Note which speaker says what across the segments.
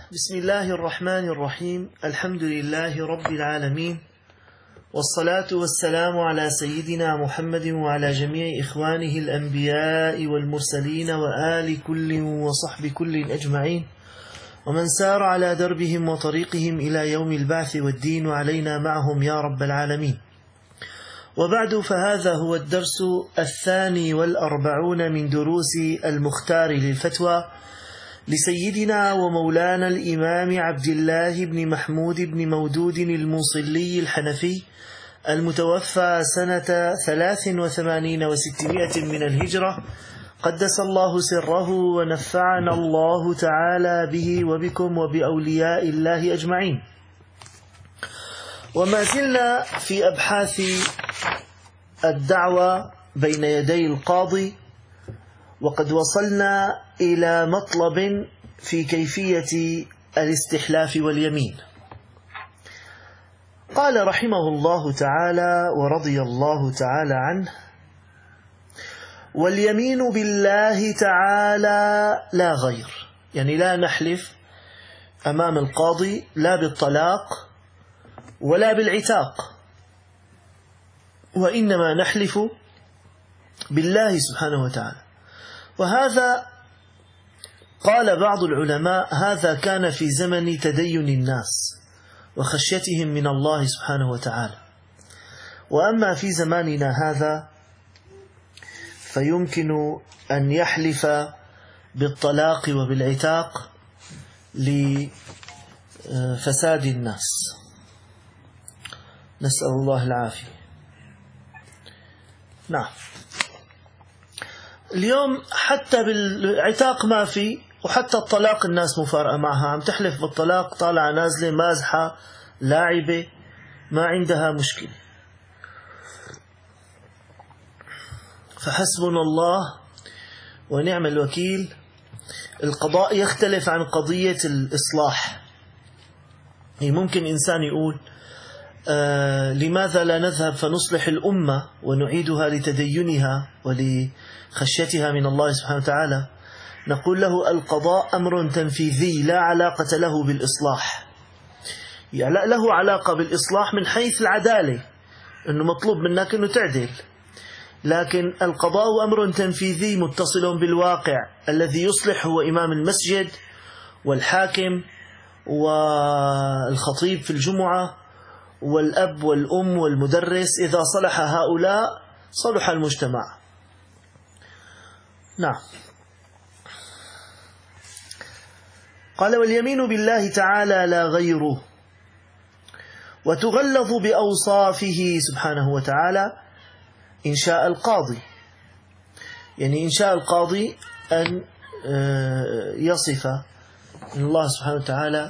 Speaker 1: بسم الله الرحمن الرحيم. الحمد لله رب العالمين، والصلاة والسلام على سيدنا محمد وعلى جميع إخوانه الأنبياء والمرسلين وآل كل وصحب كل أجمعين، ومن سار على دربهم وطريقهم إلى يوم البعث والدين، وعلينا معهم يا رب العالمين. وبعد، فهذا هو الدرس 42 من دروس المختار للفتوى لسيدنا ومولانا الإمام عبد الله بن محمود بن مودود الموصلي الحنفي، المتوفى سنة 83 و600 من الهجرة، قدس الله سره ونفعنا الله تعالى به وبكم وبأولياء الله أجمعين. وما زلنا في أبحاث الدعوة بين يدي القاضي، وقد وصلنا إلى مطلب في كيفية الاستحلاف واليمين. قال رحمه الله تعالى ورضي الله تعالى عنه: واليمين بالله تعالى لا غير، يعني لا نحلف أمام القاضي لا بالطلاق ولا بالعتاق، وإنما نحلف بالله سبحانه وتعالى. وهذا قال بعض العلماء هذا كان في زمن تدين الناس وخشيتهم من الله سبحانه وتعالى. وأما في زماننا هذا فيمكن أن يحلف بالطلاق وبالعتاق لفساد الناس، نسأل الله العافية. نعم، اليوم حتى بالعتاق ما في، وحتى الطلاق الناس مفارقة معها، عم تحلف بالطلاق طالعة نازلة مازحة لاعبة، ما عندها مشكلة. فحسبنا الله ونعم الوكيل. القضاء يختلف عن قضية الإصلاح. ممكن إنسان يقول لماذا لا نذهب فنصلح الأمة ونعيدها لتدينها ولخشيتها من الله سبحانه وتعالى؟ نقول له القضاء أمر تنفيذي لا علاقة له بالإصلاح. يعني له علاقة بالإصلاح من حيث العدالة، أنه مطلوب منك أنه تعدل، لكن القضاء أمر تنفيذي متصل بالواقع. الذي يصلح هو إمام المسجد والحاكم والخطيب في الجمعة والأب والأم والمدرس. إذا صلح هؤلاء صلح المجتمع. نعم. قال: واليمين بالله تعالى لا غيره، وتغلظ بأوصافه سبحانه وتعالى إن شاء القاضي. يعني إن شاء القاضي أن يصف الله سبحانه وتعالى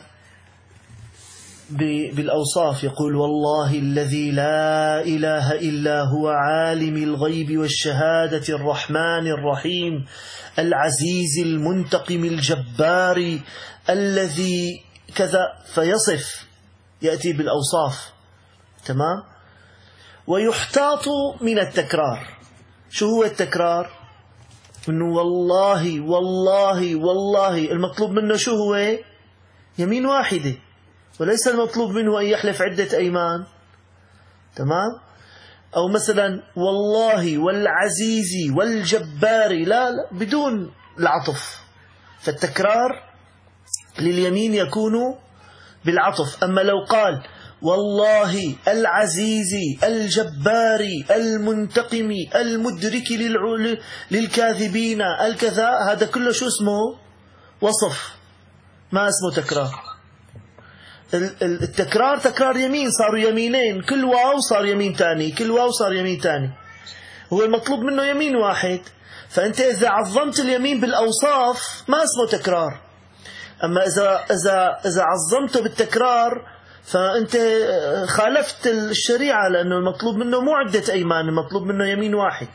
Speaker 1: بالأوصاف، يقول: والله الذي لا إله إلا هو عالم الغيب والشهادة الرحمن الرحيم العزيز المنتقم الجبار الذي كذا، فيصف، يأتي بالأوصاف. تمام. ويحتاط من التكرار. شو هو التكرار؟ إنه والله والله والله، المطلوب منه شو هو؟ يمين واحدة، وليس المطلوب منه أن يحلف عدة أيمان. تمام. أو مثلا والله والعزيز والجبار، لا بدون العطف. فالتكرار لليمين يكون بالعطف. أما لو قال والله العزيز الجبار المنتقم المدرك للكاذبين الكذا، هذا كله شو اسمه؟ وصف، ما اسمه تكرار. التكرار تكرار يمين، صاروا يمينين، كل واو صار يمين تاني، كل واو صار يمين تاني. هو المطلوب منه يمين واحد. فأنت إذا عظمت اليمين بالأوصاف ما اسمه تكرار. أما إذا عظمته بالتكرار فأنت خالفت الشريعة، لأنه المطلوب منه مو عدة أيمان، المطلوب منه يمين واحد.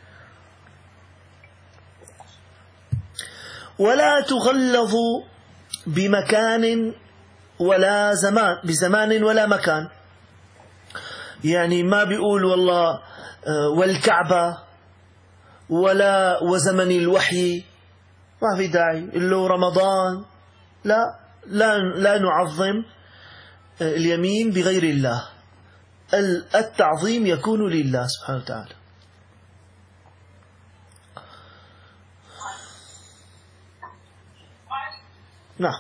Speaker 1: ولا تغلظ بمكان ولا زمان، بزمان ولا مكان. يعني ما بيقول والله والكعبة ولا وزمن الوحي، ما في داعي. له رمضان، لا، لا نعظم اليمين بغير الله، التعظيم يكون لله سبحانه وتعالى. نعم.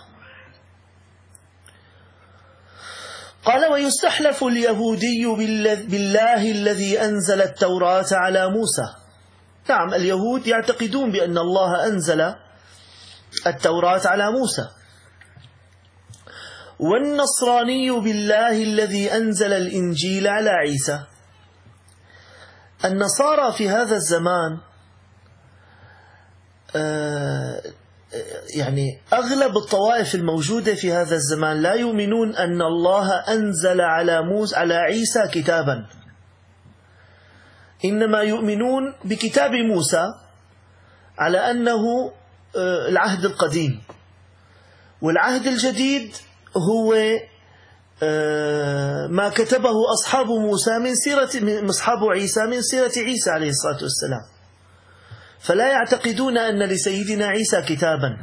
Speaker 1: قال: ويستحلف اليهودي بالله الذي أنزل التوراة على موسى. نعم، اليهود يعتقدون بأن الله أنزل التوراة على موسى. والنصراني بالله الذي أنزل الإنجيل على عيسى. النصارى في هذا الزمان يعني أغلب الطوائف الموجودة في هذا الزمان لا يؤمنون أن الله أنزل على عيسى كتابا، إنما يؤمنون بكتاب موسى على أنه العهد القديم، والعهد الجديد هو ما كتبه أصحاب موسى أصحاب عيسى من سيرة عيسى عليه الصلاة والسلام. فلا يعتقدون أن لسيدنا عيسى كتابا.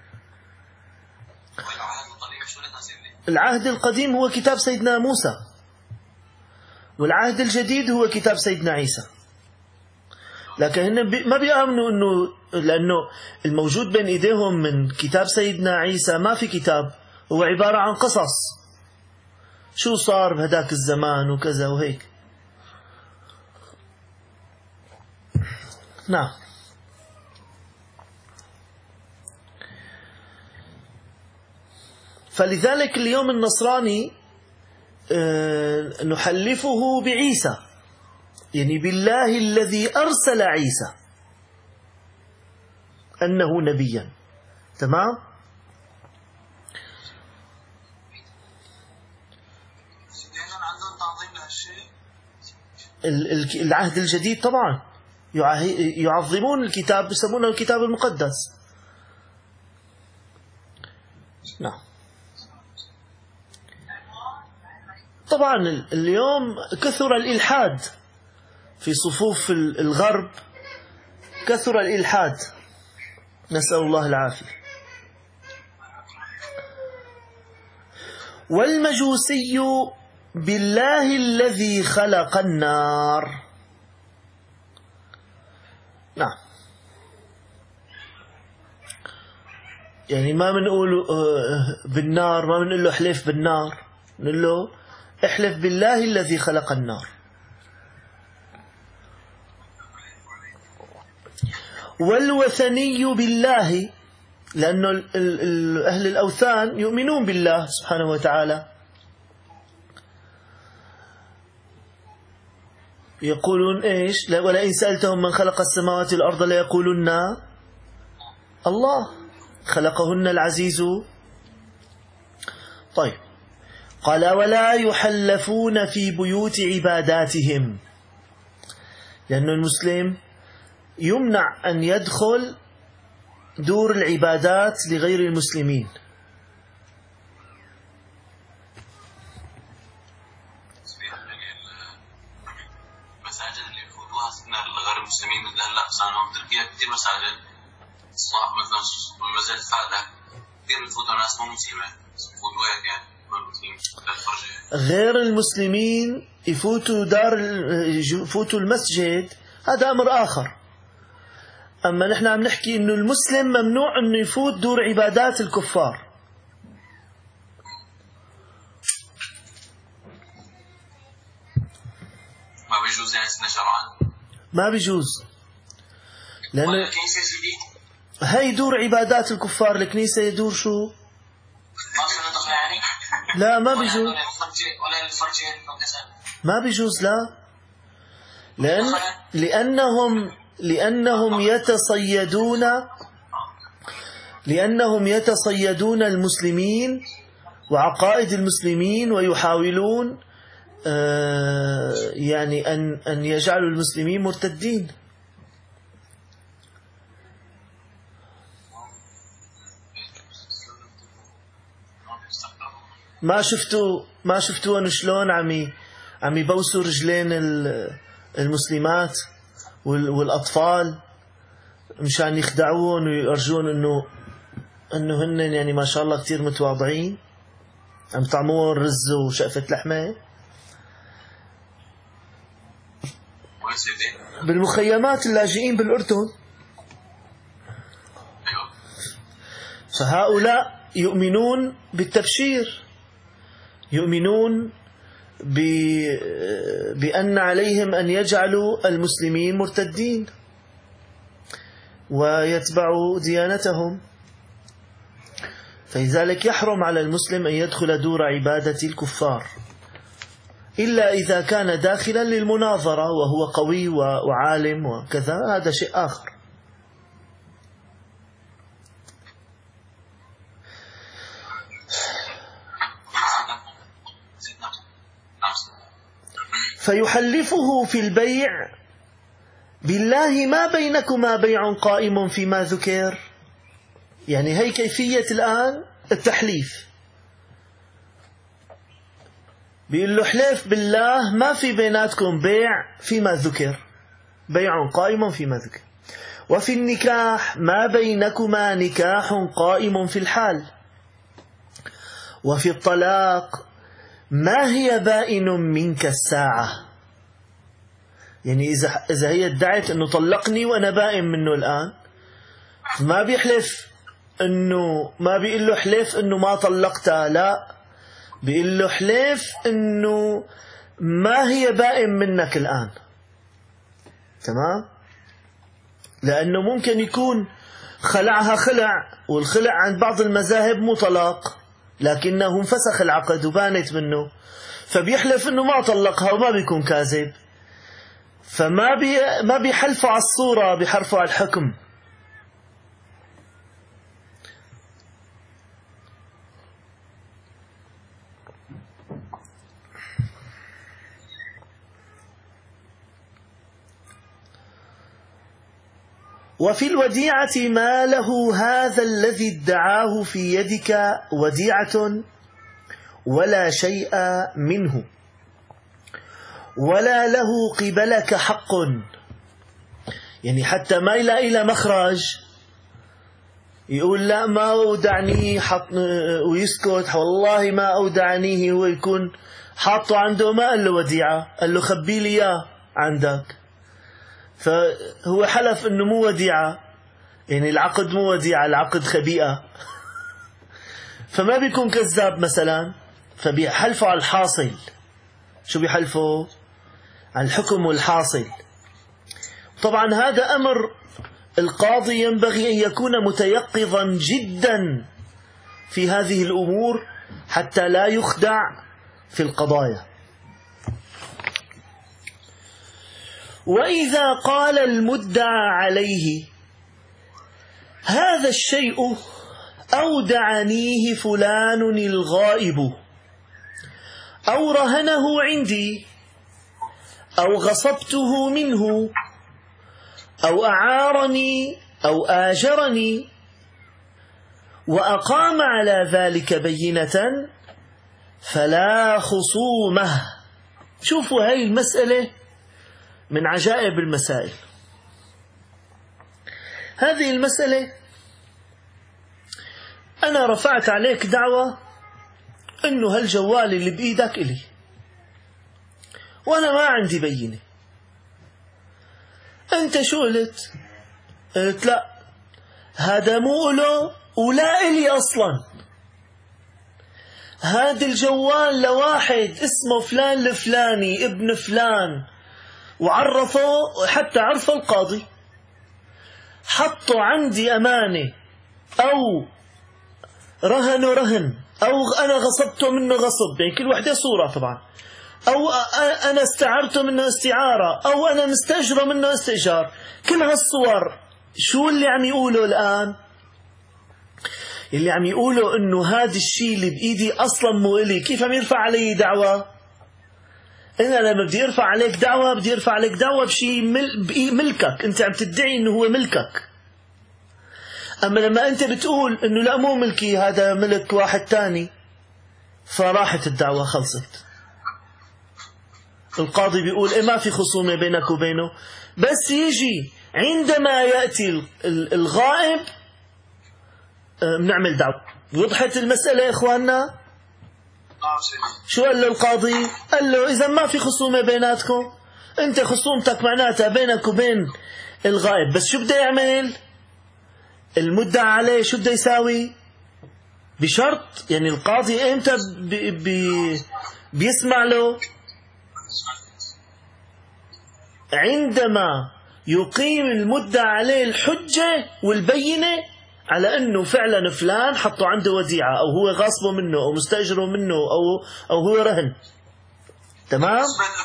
Speaker 1: العهد القديم هو كتاب سيدنا موسى، والعهد الجديد هو كتاب سيدنا عيسى. لكن هن ما بيآمنوا لأنه الموجود بين إيديهم من كتاب سيدنا عيسى ما في كتاب، هو عبارة عن قصص، شو صار بهداك الزمان وكذا وهيك. نعم. فلذلك اليوم النصراني نحلفه بعيسى، يعني بالله الذي أرسل عيسى أنه نبيا. تمام؟ العهد الجديد طبعا يعظمون الكتاب، يسمونه الكتاب المقدس. نعم. طبعا اليوم كثر الإلحاد في صفوف الغرب، كثر الإلحاد، نسأل الله العافية. والمجوسي بالله الذي خلق النار. نعم، يعني ما بنقول بالنار، ما بنقول له احلف بالنار، بنقول له احلف بالله الذي خلق النار. والوثني بالله، لأنه أهل الأوثان يؤمنون بالله سبحانه وتعالى، يقولون إيش؟ ولئن سألتهم من خلق السماوات والأرض ليقولن الله خلقهن العزيز. طيب، قال: ولا يحلفون في بيوت عباداتهم، لأن المسلم يمنع أن يدخل دور العبادات لغير المسلمين.
Speaker 2: المساجد اللي يفوتوها غير المسلمين هلا صاروا تركيا كثير مساجد صلاح مثلا المساجد فاتحة كثير بفوتوا ناس مو مسلمة يفوتوا هيك يعني
Speaker 1: غير المسلمين يفوتوا المسجد، هذا أمر آخر. أما نحن عم نحكي إنه المسلم ممنوع إنه يفوت دور عبادات الكفار.
Speaker 2: ما بيجوز يعني سنة شرعا،
Speaker 1: ما بيجوز، لأن هاي دور عبادات الكفار. الكنيسة يدور شو؟ لا، ما بيجوز، ما بيجوز، لا، لأنهم يتصيدون المسلمين وعقائد المسلمين، ويحاولون يعني أن يجعلوا المسلمين مرتدين. ما شفتوا أنه شلون عم يبوسوا رجلين المسلمات والأطفال مشان يخدعون ويرجون أنه أنه هن يعني ما شاء الله كتير متواضعين، عم طعمون رز وشقفة لحمة بالمخيمات اللاجئين بالأردن. فهؤلاء يؤمنون بالتبشير، يؤمنون بأن عليهم أن يجعلوا المسلمين مرتدين ويتبعوا ديانتهم. فلذلك يحرم على المسلم أن يدخل دور عبادة الكفار إلا إذا كان داخلا للمناظرة وهو قوي وعالم وكذا، هذا شيء آخر. فيحلفه في البيع بالله ما بينكما بيع قائم فيما ذكر. يعني هي كيفية الآن التحليف، بيقول له حلف بالله ما في بيناتكم بيع فيما ذكر، بيع قائم فيما ذكر. وفي النكاح ما بينكما نكاح قائم في الحال. وفي الطلاق ما هي بائن منك الساعة. يعني إذا هي ادعت أنه طلقني وأنا بائن منه الآن، ما بيحلف أنه، ما بيقول له حلف أنه ما طلقتها، لا، بيقول له حلف أنه ما هي بائن منك الآن. تمام؟ لأنه ممكن يكون خلعها خلع، والخلع عند بعض المذاهب مو طلاق، لكنه انفسخ العقد وبانت منه، فبيحلف أنه ما طلقها وما بيكون كاذب. ما بيحلفوا على الصورة، بيحلفوا على الحكم. وفي الوديعة ما له هذا الذي ادعاه في يدك وديعة ولا شيء منه ولا له قبلك حق. يعني حتى ما يلاقي له مخرج، يقول لا ما أودعنيه ويسكت، والله ما أودعنيه، هو يكون حاطه عنده، ما قال له وديعة، قال له خبي لي إياه عندك، فهو حلف أنه مو وديعة. يعني العقد مو وديعة، العقد خبيئة. فما بيكون كذاب مثلا، فبيحلفوا على الحاصل. شو بيحلفوا؟ على الحكم والحاصل. طبعا هذا أمر القاضي ينبغي أن يكون متيقظا جدا في هذه الأمور حتى لا يخدع في القضايا. وإذا قال المدعى عليه هذا الشيء أودعنيه فلان الغائب، أو رهنه عندي، أو غصبته منه، أو أعارني أو آجرني، وأقام على ذلك بينة، فلا خصومه. شوفوا هاي المسألة من عجائب المسائل. هذه المسألة أنا رفعت عليك دعوة إنه هالجوال اللي بإيدك إلي، وأنا ما عندي بينة. أنت شو قلت؟ قلت لا، هذا مو له ولا إلي أصلا. هذا الجوال لواحد اسمه فلان الفلاني ابن فلان، وعرفه، حتى عرفه القاضي، حطه عندي أمانة، أو رهنه رهن، أو أنا غصبته منه غصب، يعني كل وحدة صورة طبعا، أو أنا استعرته منه استعارة، أو أنا مستأجره منه استئجار. كل هالصور شو اللي عم يقوله الآن؟ اللي عم يقوله إنه هذا الشيء اللي بإيدي أصلا مو إلي. كيف عم يرفع علي دعوة؟ أنا لما بدي أرفع عليك دعوة، بدي أرفع عليك دعوة بشيء ملكك، أنت عم تدعي إنه هو ملكك. أما لما أنت بتقول إنه لا مو ملكي، هذا ملك واحد تاني، فراحت الدعوة، خلصت. القاضي بيقول إيه، ما في خصومة بينك وبينه، بس يجي عندما يأتي الغائب بنعمل دعوة. وضحت المسألة يا إخواننا؟ شو قال له القاضي؟ قال له إذا ما في خصومة بيناتكم، أنت خصومتك معناتها بينك وبين الغائب، بس شو بده يعمل؟ المدعى عليه شو بده يساوي؟ بشرط يعني القاضي إمتى بيسمع له؟ عندما يقيم المدعى عليه الحجة والبينة على أنه فعلا فلان حطه عنده وديعة، أو هو غاصبه منه، أو مستأجره منه، أو هو رهن. تمام؟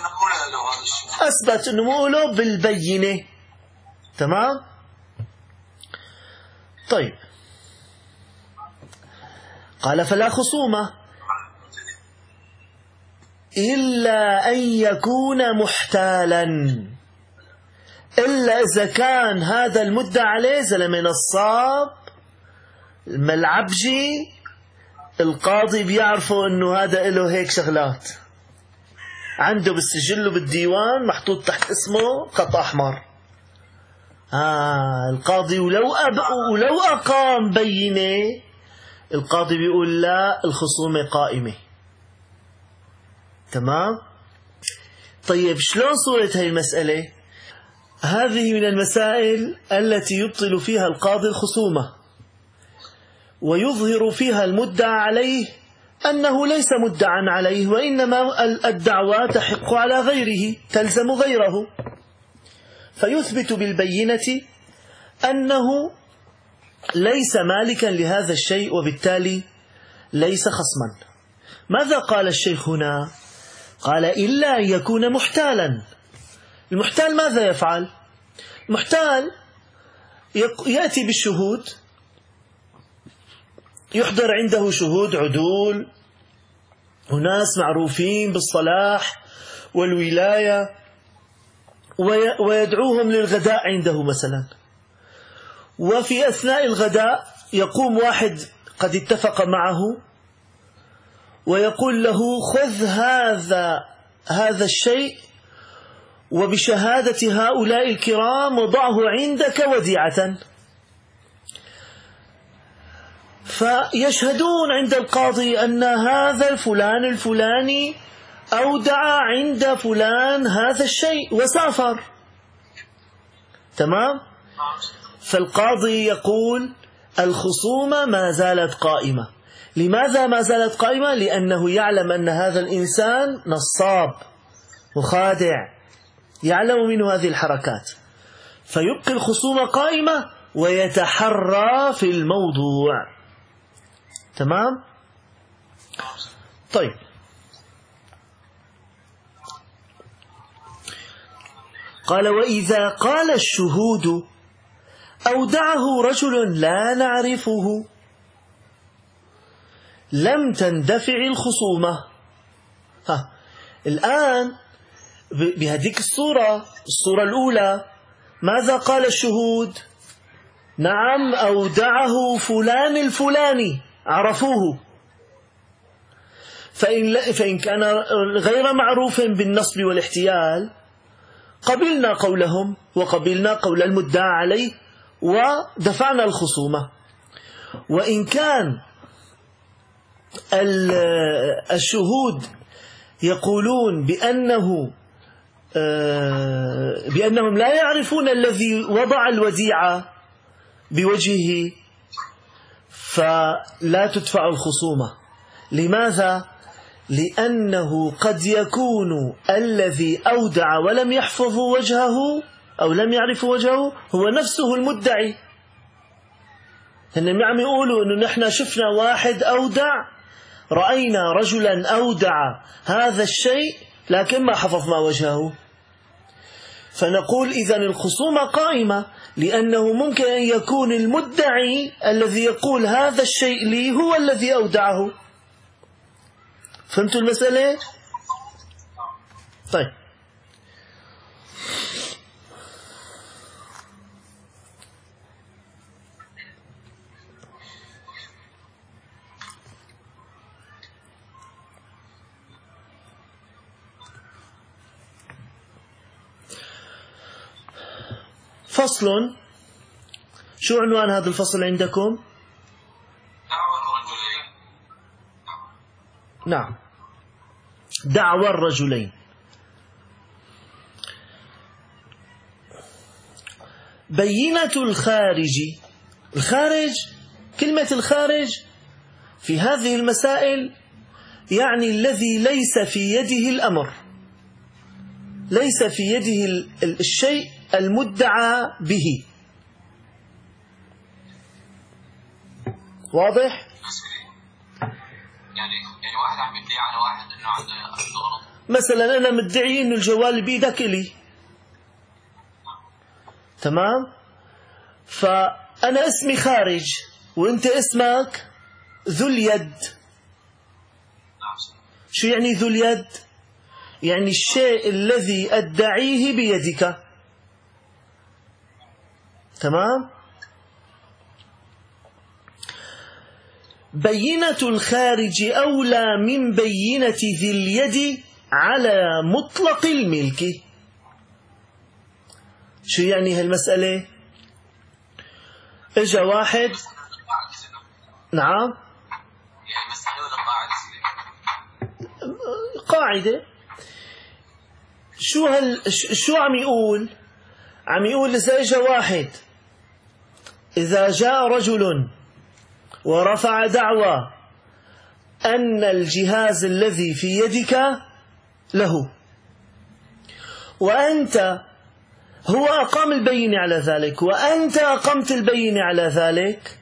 Speaker 1: أثبت أنه مو له بالبينة. تمام؟ طيب، قال فلا خصومة إلا أن يكون محتالا، إلا إذا كان هذا المدعى عليه زلمة نصاب ملعبجي، القاضي بيعرفوا أنه هذا له هيك شغلات، عنده بالسجل وبالديوان محطوط تحت اسمه خط أحمر. القاضي ولو أقام بينة، القاضي بيقول لا، الخصومة قائمة. تمام؟ طيب شلون صورة هاي المسألة؟ هذه من المسائل التي يبطل فيها القاضي الخصومة، ويظهر فيها المدعى عليه أنه ليس مدعى عليه، وإنما الدعوى تحق على غيره، تلزم غيره، فيثبت بالبينة أنه ليس مالكا لهذا الشيء، وبالتالي ليس خصما. ماذا قال الشيخ هنا؟ قال إلا أن يكون محتالا. المحتال ماذا يفعل؟ المحتال يأتي بالشهود، يحضر عنده شهود عدول وناس معروفين بالصلاح والولاية، ويدعوهم للغداء عنده مثلا، وفي أثناء الغداء يقوم واحد قد اتفق معه ويقول له خذ هذا الشيء وبشهادة هؤلاء الكرام وضعه عندك وديعة، فيشهدون عند القاضي أن هذا الفلان الفلاني أودع عند فلان هذا الشيء وسافر. تمام؟ فالقاضي يقول الخصومة ما زالت قائمة. لماذا ما زالت قائمة؟ لأنه يعلم أن هذا الإنسان نصاب مخادع، يعلم منه هذه الحركات، فيبقي الخصومة قائمة ويتحرى في الموضوع. تمام؟ طيب، قال وإذا قال الشهود أودعه رجل لا نعرفه لم تندفع الخصومة. الآن بهذيك الصورة الأولى ماذا قال الشهود؟ نعم أودعه فلان الفلاني، عرفوه. فإن كان غير معروف بالنصب والاحتيال قبلنا قولهم وقبلنا قول المدعى عليه ودفعنا الخصومة. وإن كان الشهود يقولون بأنهم لا يعرفون الذي وضع الوديعة بوجهه، فلا تدفع الخصومة. لماذا؟ لأنه قد يكون الذي أودع ولم يحفظ وجهه أو لم يعرف وجهه هو نفسه المدعي. هن عم يقولوا إنه نحن شفنا واحد أودع، رأينا رجلا أودع هذا الشيء لكن ما حفظنا وجهه. فنقول إذن الخصومة قائمة، لأنه ممكن أن يكون المدعي الذي يقول هذا الشيء لي هو الذي أودعه. فهمتوا المسألة؟ طيب، فصل. شو عنوان هذا الفصل عندكم؟ نعم، دعوى الرجلين. بينة الخارج، كلمة الخارج في هذه المسائل يعني الذي ليس في يده الأمر، ليس في يده الشيء المدعى به. واضح؟
Speaker 2: يعني واحد عم يدعي على واحد انه عنده غلط.
Speaker 1: مثلا انا مدعي انه الجوال بايدك الي، تمام؟ فانا اسمي خارج وانت اسمك ذو اليد. شو يعني ذو اليد؟ يعني الشيء الذي ادعيه بيدك، تمام؟ بينة الخارج أولى من بينة ذي اليد على مطلق الملك. شو يعني هالمسألة؟ اجا واحد، نعم، قاعدة. شو عم يقول؟ عم يقول إذا اجا واحد، إذا جاء رجل ورفع دعوى أن الجهاز الذي في يدك له، وأنت، هو أقام البينة على ذلك وأنت أقمت البينة على ذلك،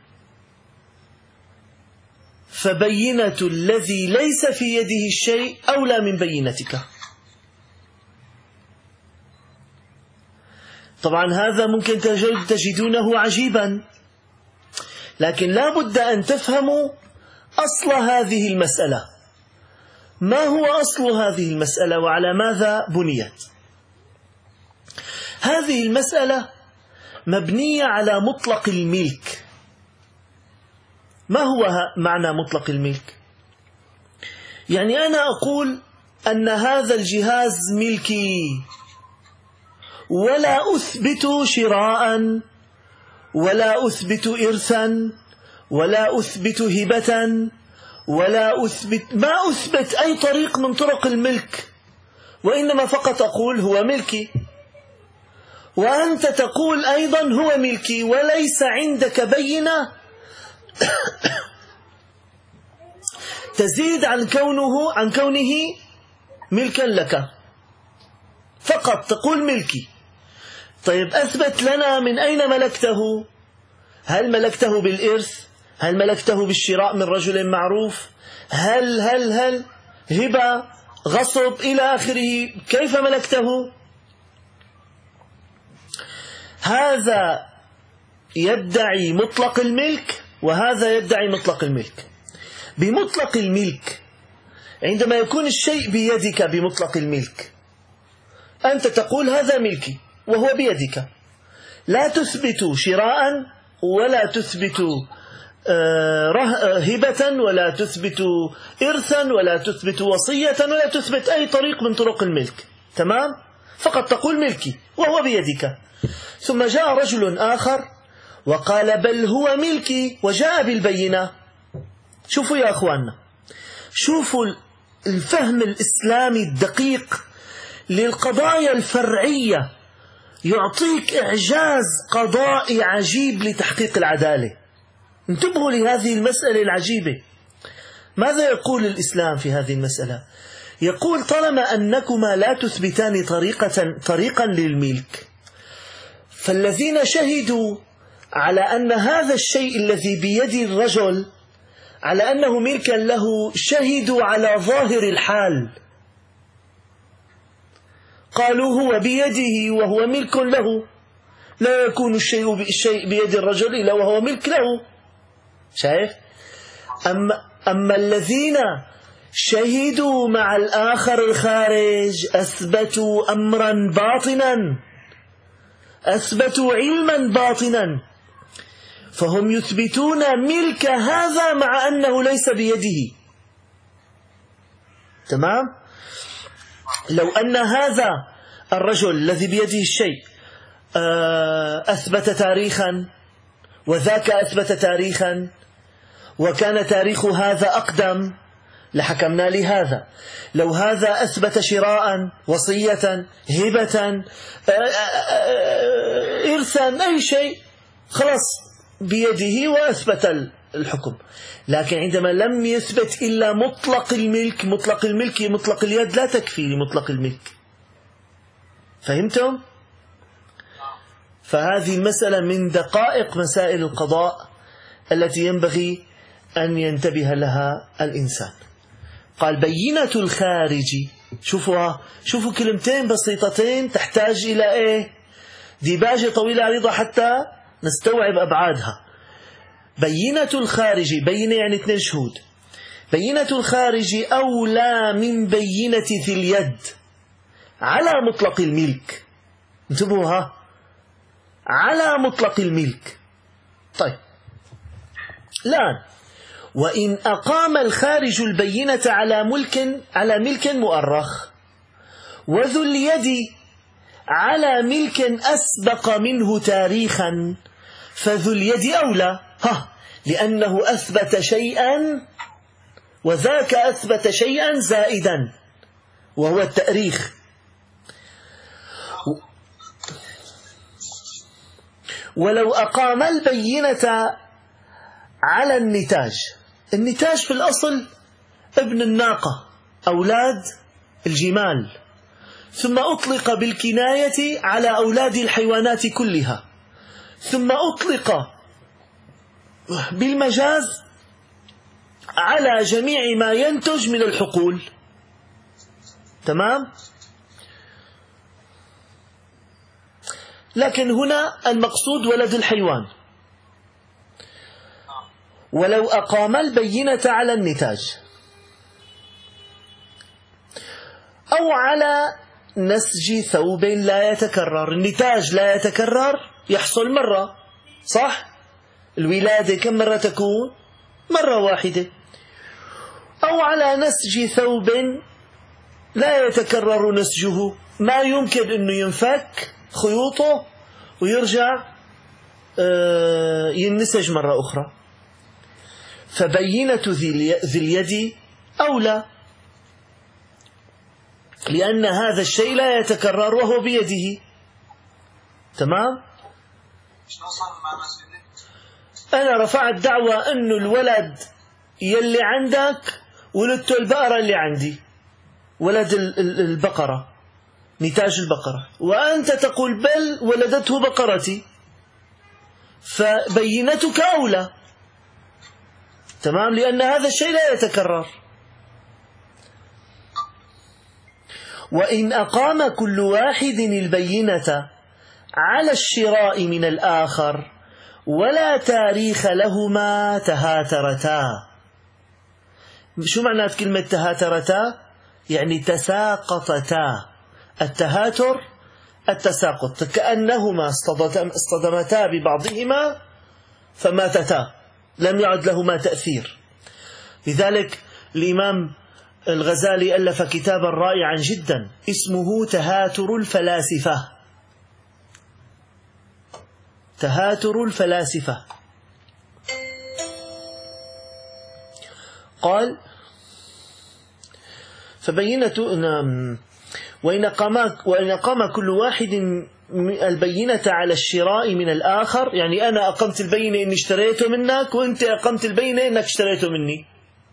Speaker 1: فبينة الذي ليس في يده الشيء أولى من بينتك. طبعا هذا ممكن تجدونه عجيبا، لكن لا بد أن تفهموا أصل هذه المسألة. ما هو أصل هذه المسألة وعلى ماذا بنيت؟ هذه المسألة مبنية على مطلق الملك. ما هو معنى مطلق الملك؟ يعني أنا أقول أن هذا الجهاز ملكي، ولا أثبت شراء، ولا أثبت إرثا، ولا أثبت هبة، ما أثبت أي طريق من طرق الملك، وإنما فقط أقول هو ملكي، وأنت تقول أيضا هو ملكي، وليس عندك بينة تزيد عن كونه ملكا لك، فقط تقول ملكي. طيب أثبت لنا من أين ملكته؟ هل ملكته بالإرث؟ هل ملكته بالشراء من رجل معروف؟ هل هبة، غصب، إلى آخره؟ كيف ملكته؟ هذا يدعي مطلق الملك وهذا يدعي مطلق الملك. بمطلق الملك، عندما يكون الشيء بيدك بمطلق الملك، أنت تقول هذا ملكي وهو بيدك، لا تثبت شراء، ولا تثبت هبة، ولا تثبت إرثا، ولا تثبت وصية، ولا تثبت أي طريق من طرق الملك، تمام؟ فقط تقول ملكي وهو بيدك. ثم جاء رجل آخر وقال بل هو ملكي وجاء بالبينة. شوفوا يا أخواننا، شوفوا الفهم الإسلامي الدقيق للقضايا الفرعية، يعطيك إعجاز قضائي عجيب لتحقيق العدالة. انتبهوا لهذه المسألة العجيبة. ماذا يقول الإسلام في هذه المسألة؟ يقول طالما أنكما لا تثبتان طريقا للملك، فالذين شهدوا على أن هذا الشيء الذي بيد الرجل على أنه ملكا له شهدوا على ظاهر الحال، قالوا هو بيده وهو ملك له، لا يكون الشيء بيد الرجل إلا وهو ملك له. شايف؟ أما الذين شهدوا مع الآخر الخارج أثبتوا أمرا باطنا، أثبتوا علما باطنا، فهم يثبتون ملك هذا مع أنه ليس بيده. تمام؟ لو أن هذا الرجل الذي بيده الشيء أثبت تاريخا وذاك أثبت تاريخا، وكان تاريخ هذا أقدم لحكمنا لهذا. لو هذا أثبت شراء، وصية، هبة، إرثا، أي شيء، خلاص بيده وأثبت الحكم. لكن عندما لم يثبت إلا مطلق الملك، مطلق الملك مطلق اليد لا تكفي لمطلق الملك. فهمتم؟ فهذه المسألة من دقائق مسائل القضاء التي ينبغي أن ينتبه لها الإنسان. قال بينة الخارج. شوفوا كلمتين بسيطتين تحتاج إلى إيه؟ ديباجة طويلة عريضة حتى نستوعب أبعادها. بينة الخارج، بينة يعني 2 شهود. بينة الخارج أولى من بينة ذي اليد على مطلق الملك. انتبهوا، على مطلق الملك. طيب الآن وإن أقام الخارج البينة على ملك مؤرخ، وذو اليد على ملك أسبق منه تاريخا، فذو اليد أولى، لأنه أثبت شيئا، وذاك أثبت شيئا زائدا وهو التأريخ. ولو أقام البينة على النتاج، النتاج في الأصل ابن الناقة، أولاد الجمال، ثم أطلق بالكناية على أولاد الحيوانات كلها، ثم أطلق بالمجاز على جميع ما ينتج من الحقول. تمام؟ لكن هنا المقصود ولد الحيوان. ولو أقام البينة على النتاج أو على نسج ثوب لا يتكرر. النتاج لا يتكرر، يحصل مرة، صح؟ الولادة كم مرة تكون؟ مرة واحدة. أو على نسج ثوب لا يتكرر نسجه، ما يمكن أنه ينفك خيوطه ويرجع ينسج مرة أخرى. فبينة ذي اليد أولى، لأن هذا الشيء لا يتكرر وهو بيده. تمام؟ أنا رفعت دعوة أنه الولد يلي عندك ولدته البقرة اللي عندي، ولد البقرة، نتاج البقرة، وأنت تقول بل ولدته بقرتي، فبينتك أولى. تمام؟ لأن هذا الشيء لا يتكرر. وإن أقام كل واحد البينة على الشراء من الآخر ولا تاريخ لهما تهاترتا. شو معنى كلمة تهاترتا؟ يعني تساقطتا. التهاتر التساقط، كأنهما اصطدمتا ببعضهما فماتتا، لم يعد لهما تأثير. لذلك الإمام الغزالي ألف كتابا رائعا جدا اسمه تهاتر الفلاسفة. تهاتر الفلاسفة. قال فبينة وإن أقام كل واحد البينة على الشراء من الآخر، يعني أنا أقمت البينة إني اشتريته منك، وأنت أقمت البينة إنك اشتريته مني.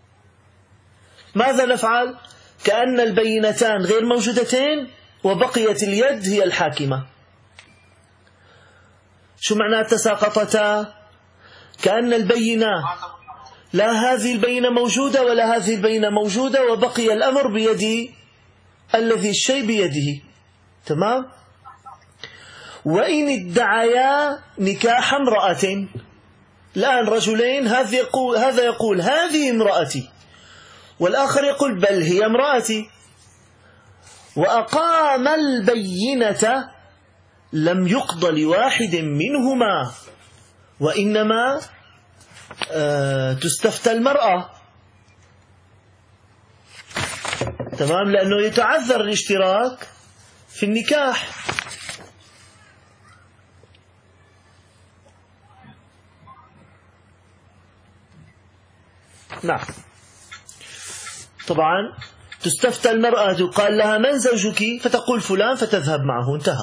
Speaker 1: ماذا نفعل؟ كأن البينتان غير موجودتين وبقيت اليد هي الحاكمة. شو معنى تساقطتا؟ كأن البينة لا هذه البينة موجودة ولا هذه البينة موجودة، وبقي الأمر بيد الذي الشيء بيده. تمام؟ وإن ادعيا نكاح امرأة، الآن رجلين، هذا يقول هذه امرأتي، والآخر يقول بل هي امرأتي، وأقام البينة، لم يقضى لواحد منهما، وإنما تستفتى المرأة. تمام؟ لأنه يتعذر الاشتراك في النكاح. نعم. طبعا تستفتى المرأة، قال لها من زوجك؟ فتقول فلان، فتذهب معه، انتهى.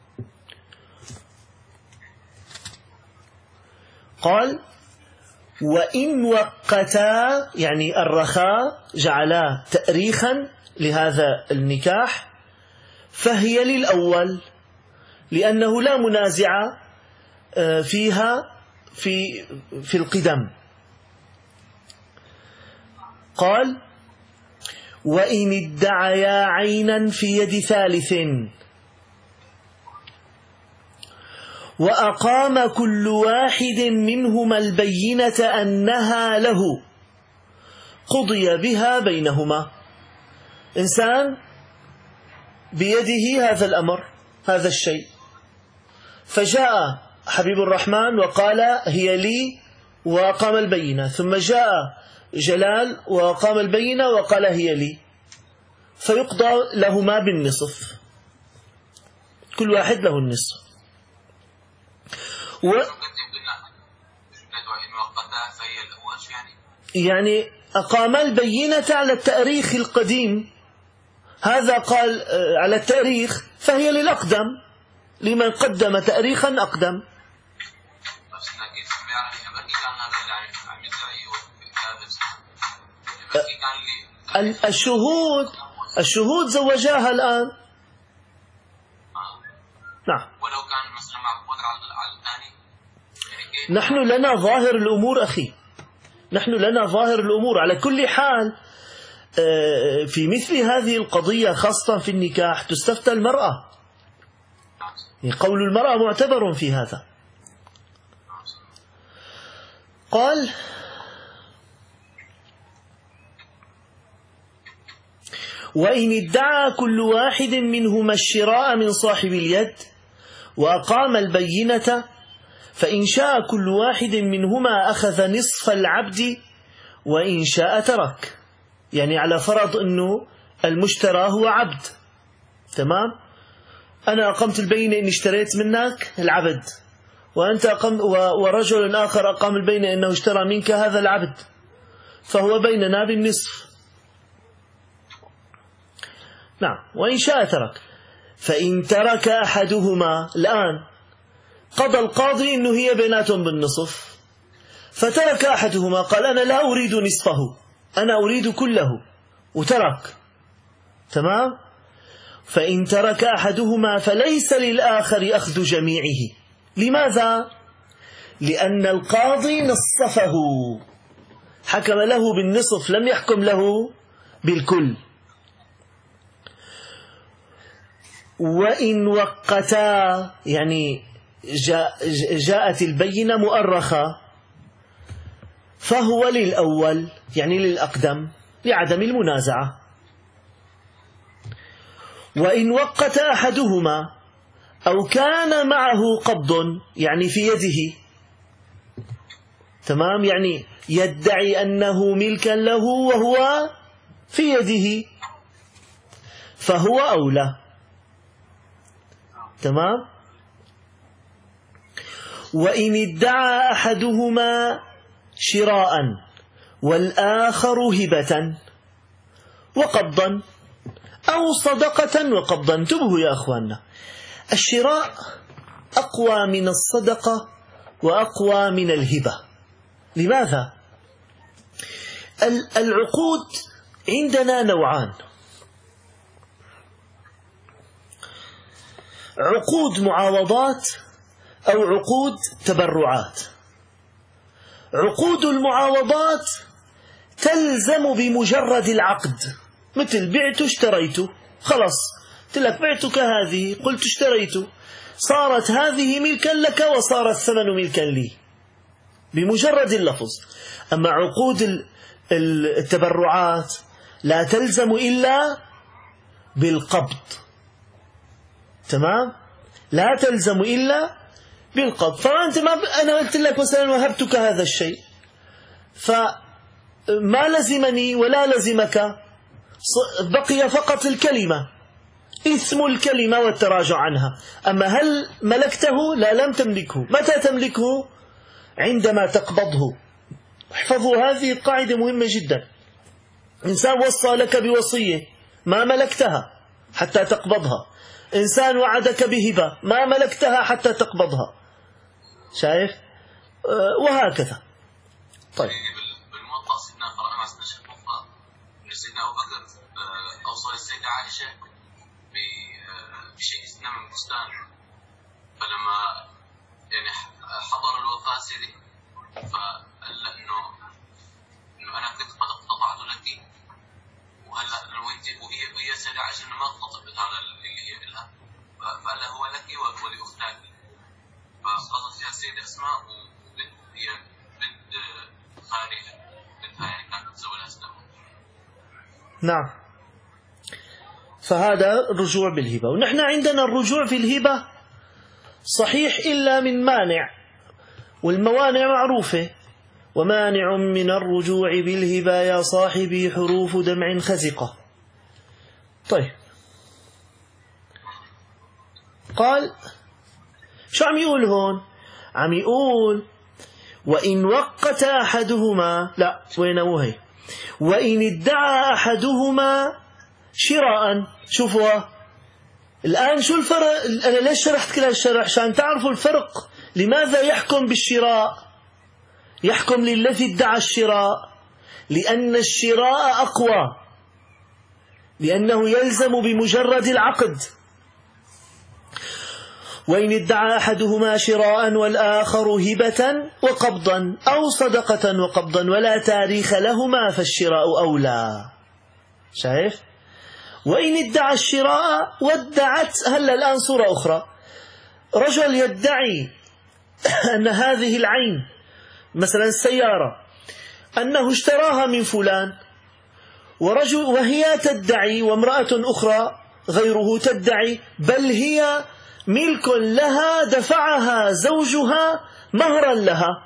Speaker 1: قال وإن وقتا، يعني الرخاء جعلا تأريخا لهذا النكاح، فهي للأول، لأنه لا منازع فيها في القدم. قال وإن ادعيا عينا في يد ثالث وأقام كل واحد منهما البينة أنها له قضي بها بينهما. إنسان بيده هذا الأمر، هذا الشيء، فجاء حبيب الرحمن وقال هي لي وأقام البينة، ثم جاء جلال وأقام البينة وقال هي لي، فيقضى لهما بالنصف، كل واحد له النصف. يعني أقام البينة على التأريخ القديم، هذا قال على التأريخ، فهي للأقدم، لمن قدم تأريخا أقدم. الشهود زوجاها الآن. نعم.
Speaker 2: ولو كان مثلا معقود على الثاني.
Speaker 1: نحن لنا ظاهر الأمور أخي، نحن لنا ظاهر الأمور. على كل حال في مثل هذه القضية خاصة في النكاح تستفتى المرأة، قول المرأة معتبر في هذا. قال وإن ادعى كل واحد منهما الشراء من صاحب اليد وأقام البينة، فإن شاء كل واحد منهما أخذ نصف العبد وإن شاء ترك. يعني على فرض أنه المشترى هو عبد، تمام؟ أنا أقمت البينة إني اشتريت منك العبد، وأنت ورجل آخر أقام البينة إنه اشترى منك هذا العبد، فهو بيننا بالنصف. نعم. وإن شاء ترك. فإن ترك أحدهما، الآن قضى القاضي إنه هي بيناتهم بالنصف، فترك أحدهما، قال أنا لا أريد نصفه، أنا أريد كله، وترك، تمام؟ فإن ترك أحدهما فليس للآخر أخذ جميعه. لماذا؟ لأن القاضي نصفه، حكم له بالنصف، لم يحكم له بالكل. وإن وقتا، يعني جاءت البينة مؤرخة، فهو للأول، يعني للأقدم، لعدم المنازعة. وإن وقت أحدهما أو كان معه قبض، يعني في يده، تمام، يعني يدعي أنه ملكا له وهو في يده، فهو أولى، تمام. وإن ادعى أحدهما شراء والآخر هبة وقبضا أو صدقة وقبضا. انتبهوا يا أخواننا، الشراء أقوى من الصدقة وأقوى من الهبة. لماذا؟ العقود عندنا نوعان: عقود معاوضات أو عقود تبرعات. عقود المعاوضات تلزم بمجرد العقد، مثل بعت اشتريت، خلاص قلت لك بعتك هذه، قلت اشتريت، صارت هذه ملكا لك وصار الثمن ملكا لي بمجرد اللفظ. أما عقود التبرعات لا تلزم إلا بالقبض، تمام، لا تلزم إلا بالقبض. فأنت أنا قلت لك مثلا وهبتك هذا الشيء، فما لزمني ولا لزمك، بقي فقط الكلمة، إثم الكلمة والتراجع عنها. أما هل ملكته؟ لا، لم تملكه. متى تملكه؟ عندما تقبضه. احفظوا هذه القاعدة مهمة جدا. إنسان وصى لك بوصية ما ملكتها حتى تقبضها، إنسان وعدك بهبة ما ملكتها حتى تقبضها. شايف؟ وهكذا. طيب
Speaker 2: بالموطأ سيدنا قرأنا أن سيدنا أبو بكر أوصى السيدة عائشة بشيء اسمه من بستان، فلما يعني حضر الوفاة سيدي فقال له إنه أنا كنت قد اقتطعت لك، وهلا لو أنت وهي سيدة عائشة إنه ما اقتطعت هذا اللي هي لها، فقال له هو لك ولأختك، فقضت فيها السيدة أسماء وبنت هي بنت خارجة بنتها يعني كانت تزوجها أسلام.
Speaker 1: نعم. فهذا الرجوع بالهبة. ونحن عندنا الرجوع في الهبة صحيح إلا من مانع، والموانع معروفة. ومانع من الرجوع بالهبة يا صاحبي حروف دمع خزقة. طيب قال شو عم يقول هون؟ عم يقول وإن وقت أحدهما، لا وين هي، وإن ادعى أحدهما شراء. شوفوا الآن شو الفرق. أنا ليش شرحت كل هالشرح؟ عشان تعرفوا الفرق. لماذا يحكم بالشراء؟ يحكم للذي ادعى الشراء لأن الشراء أقوى، لأنه يلزم بمجرد العقد. وإن ادعى أحدهما شراء والآخر هبة وقبضا أو صدقة وقبضا ولا تاريخ لهما فالشراء أولى. شايف؟ وإن ادعى الشراء وادعت، هلا الآن صورة أخرى، رجل يدعي أن هذه العين مثلا السيارة أنه اشتراها من فلان، وهي تدعي، وامرأة أخرى غيره تدعي بل هي ملك لها دفعها زوجها مهرا لها.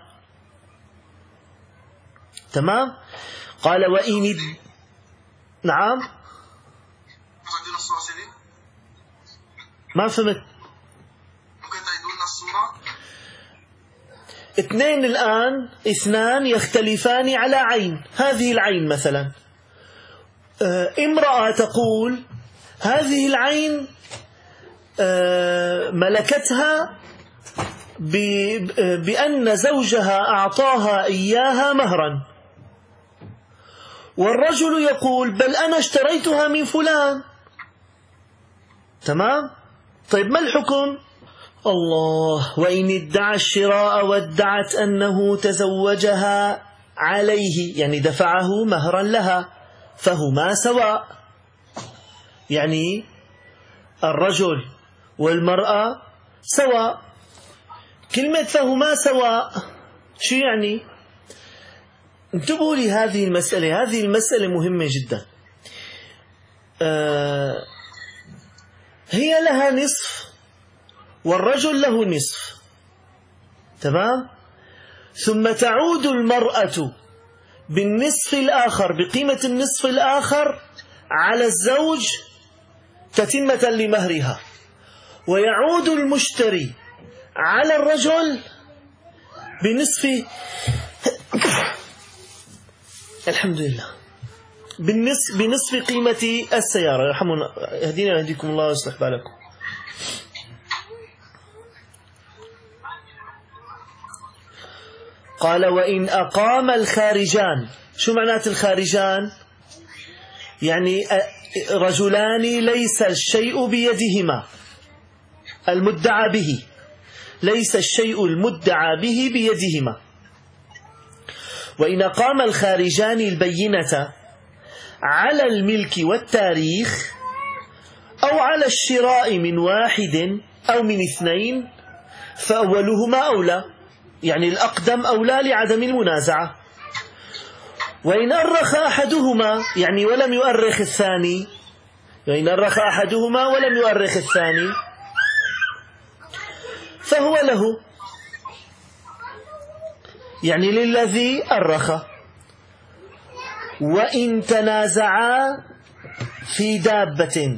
Speaker 1: تمام؟ قال وإن نعم ما فهمت.
Speaker 2: ممكن تعيدوا الصورة؟
Speaker 1: اثنان يختلفان على عين. هذه العين مثلا امرأة تقول هذه العين ملكتها بأن زوجها أعطاها إياها مهرا، والرجل يقول بل أنا اشتريتها من فلان. تمام؟ طيب ما الحكم؟ الله، وإن ادعى الشراء وادعت أنه تزوجها عليه يعني دفعه مهرا لها فهما سواء. يعني الرجل والمرأة سواء. كلمة فهما سواء شو يعني؟ انتبهوا لهذه المسألة، هذه المسألة مهمة جدا. هي لها نصف والرجل له نصف. تمام؟ ثم تعود المرأة بالنصف الآخر بقيمة النصف الآخر على الزوج تتمة لمهرها، ويعود المشتري على الرجل بنصف الحمد لله بنصف قيمة السيارة. يرحمنا يهدينا ويهديكم الله ويصلح بالكم. قال وإن أقام الخارجان. شو معنات الخارجان؟ يعني رجلان ليس الشيء بيدهما المدعى به، ليس الشيء المدعى به بيدهما. وإن أقام الخارجان البينة على الملك والتاريخ أو على الشراء من واحد أو من اثنين فأولهما أولى، يعني الأقدم أولى لعدم المنازعة. وإن أرخ أحدهما يعني ولم يؤرخ الثاني، وإن أرخ أحدهما ولم يؤرخ الثاني فهو له، يعني للذي أرخ. وإن تنازعا في دابة.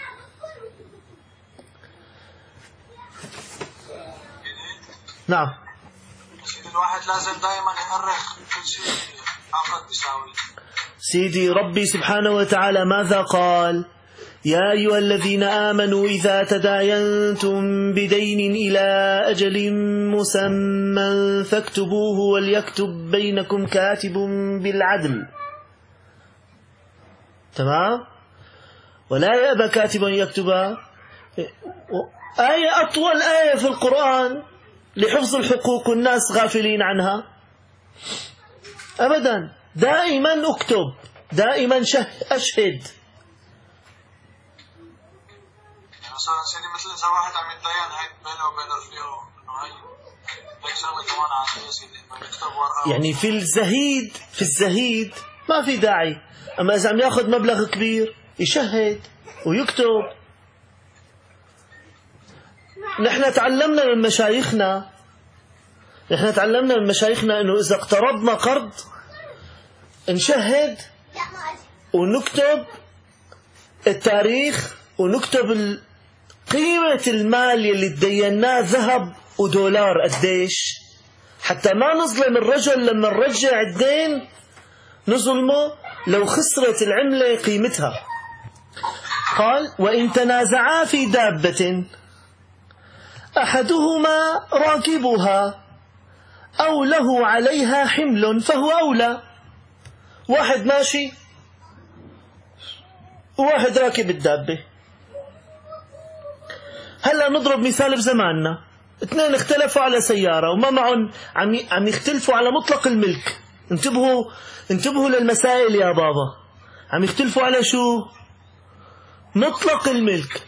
Speaker 1: نعم.
Speaker 2: الواحد لازم دائما يؤرخ كل شيء عقد بيساوي.
Speaker 1: سيدي ربي سبحانه وتعالى ماذا قال؟ يا أيها الذين آمنوا إذا تداينتم بدين إلى أجل مسمى فاكتبوه وليكتب بينكم كاتب بالعدل. تمام؟ ولا يأبى كاتب أن يكتبها. آية أطول آية في القرآن لحفظ الحقوق والناس غافلين عنها. أبدا، دائما أكتب، دائما أشهد.
Speaker 2: سيدي مثل إذا واحد عم يتدين هاي بينه وبين رفيقه إنه هاي شغلة كمان عادية سيدي ما يكتب ورقة.
Speaker 1: يعني في الزهيد ما في داعي، أما إذا عم يأخذ مبلغ كبير يشهد ويكتب. نحن تعلمنا من مشايخنا إنه إذا اقترضنا قرض نشهد ونكتب التاريخ ونكتب قيمة المال يلي تديناه ذهب ودولار قديش، حتى ما نظلم الرجل لما نرجع الدين، نظلمه لو خسرت العملة قيمتها. قال وإن تنازعا في دابة أحدهما راكبها أو له عليها حمل فهو أولى. واحد ماشي وواحد راكب الدابة. هلأ نضرب مثال بزماننا، اثنين اختلفوا على سيارة وما معهم، عم يختلفوا على مطلق الملك. انتبهوا للمسائل يا بابا. عم يختلفوا على شو؟ مطلق الملك.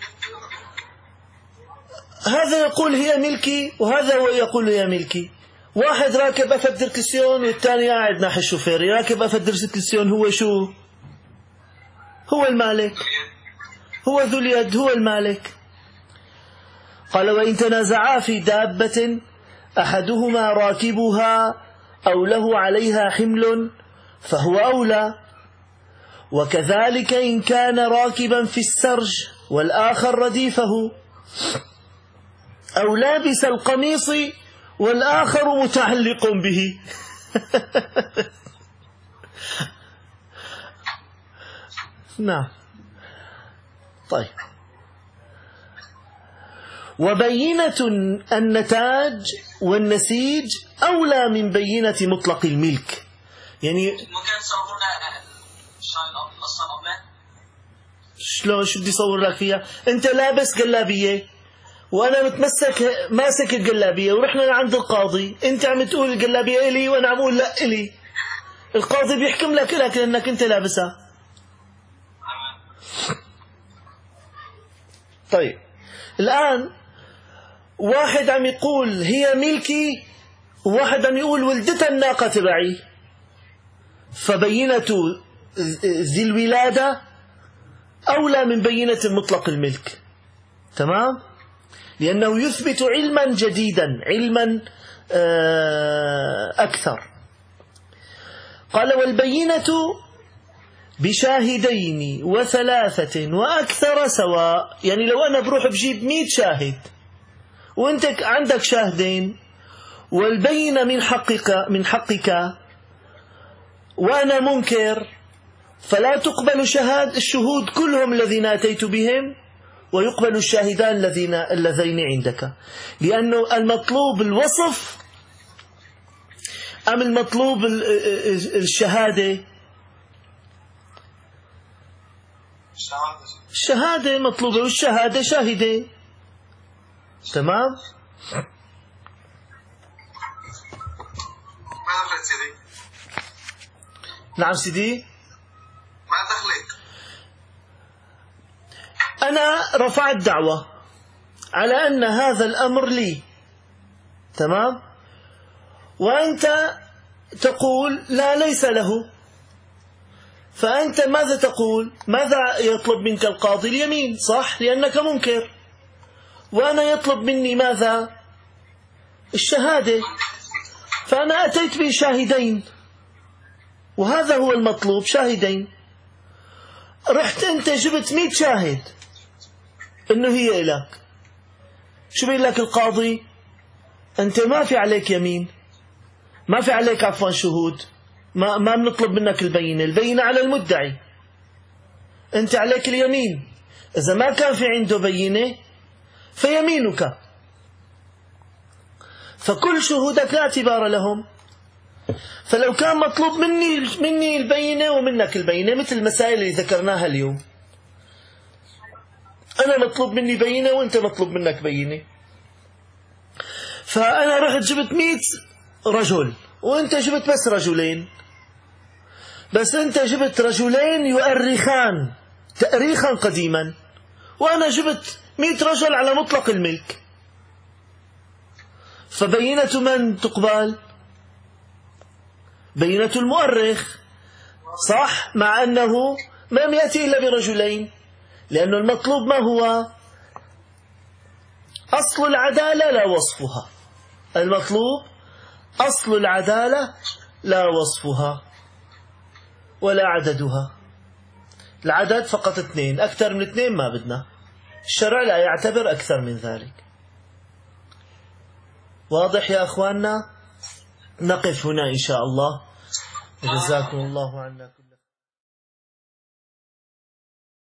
Speaker 1: هذا يقول هي ملكي وهذا يقول هي ملكي. واحد راكب أفد دركسيون والثاني قاعد ناحي الشوفير. راكب أفد دركسيون هو شو؟ هو المالك، هو ذو اليد، هو المالك. قال وإن تنازعا في دابة أحدهما راكبها أو له عليها حمل فهو أولى. وكذلك إن كان راكبا في السرج والآخر رديفه، أو لابس القميص والآخر متعلق به. نعم. طيب. وبينة النتاج والنسيج أولى من بينة مطلق الملك. يعني
Speaker 2: ممكن تصورنا
Speaker 1: شلون؟ شو بدي أصور لك فيها؟ أنت لابس جلابية وأنا ماسك الجلابية ورحنا عند القاضي. أنت عم تقول الجلابية إلي وأنا عم أقول لا إلي. القاضي بيحكم لك لأنك أنت لابسها. طيب الآن واحد عم يقول هي ملكي وواحد عم يقول ولدتها الناقة تبعي، فبينة ذي الولادة أولى من بينة مطلق الملك. تمام؟ لأنه يثبت علما جديدا، علما أكثر. قال والبينة بشاهدين وثلاثة وأكثر سواء. يعني لو أنا بروح بجيب 100 شاهد وأنت عندك شاهدين والبينة من حقك وأنا منكر، فلا تقبل الشهود كلهم الذين أتيت بهم ويقبل الشاهدان اللذين عندك. لأنه المطلوب الوصف أم المطلوب الشهادة؟ الشهادة مطلوبة والشهادة شاهدين. تمام؟
Speaker 2: ما دخلت سيدي.
Speaker 1: نعم سيدي.
Speaker 2: ما دخلت.
Speaker 1: أنا رفعت دعوة على أن هذا الأمر لي. تمام؟ وأنت تقول لا ليس له. فأنت ماذا تقول؟ ماذا يطلب منك القاضي؟ اليمين، صح؟ لأنك منكر. وأنا يطلب مني ماذا؟ الشهادة. فأنا أتيت بشاهدين وهذا هو المطلوب، شاهدين. رحت أنت جبت 100 شاهد إنه هي إلك. شو بيقول لك القاضي؟ أنت ما في عليك يمين، ما في عليك عفوا شهود، ما بنطلب منك البينة. البينة على المدعي، أنت عليك اليمين. إذا ما كان في عنده بينة فيمينك، فكل شهودك لا اعتبار لهم. فلو كان مطلوب مني البينة ومنك البينة، مثل المسائل اللي ذكرناها اليوم، أنا مطلوب مني بينة وأنت مطلوب منك بينة، فأنا رحت جبت 100 رجل وأنت جبت بس رجلين، بس أنت جبت رجلين يؤرخان تأريخا قديما، وأنا جبت 100 رجل على مطلق الملك، فبينة من تقبل؟ بينة المؤرخ، صح؟ مع أنه ما يأتي إلا برجلين، لأن المطلوب ما هو؟ أصل العدالة لا وصفها. المطلوب أصل العدالة لا وصفها ولا عددها. العدد فقط 2، أكثر من 2 ما بدنا. الشرع لا يعتبر أكثر من ذلك. واضح يا أخواننا؟ نقف هنا إن شاء الله. جزاكم الله عنا.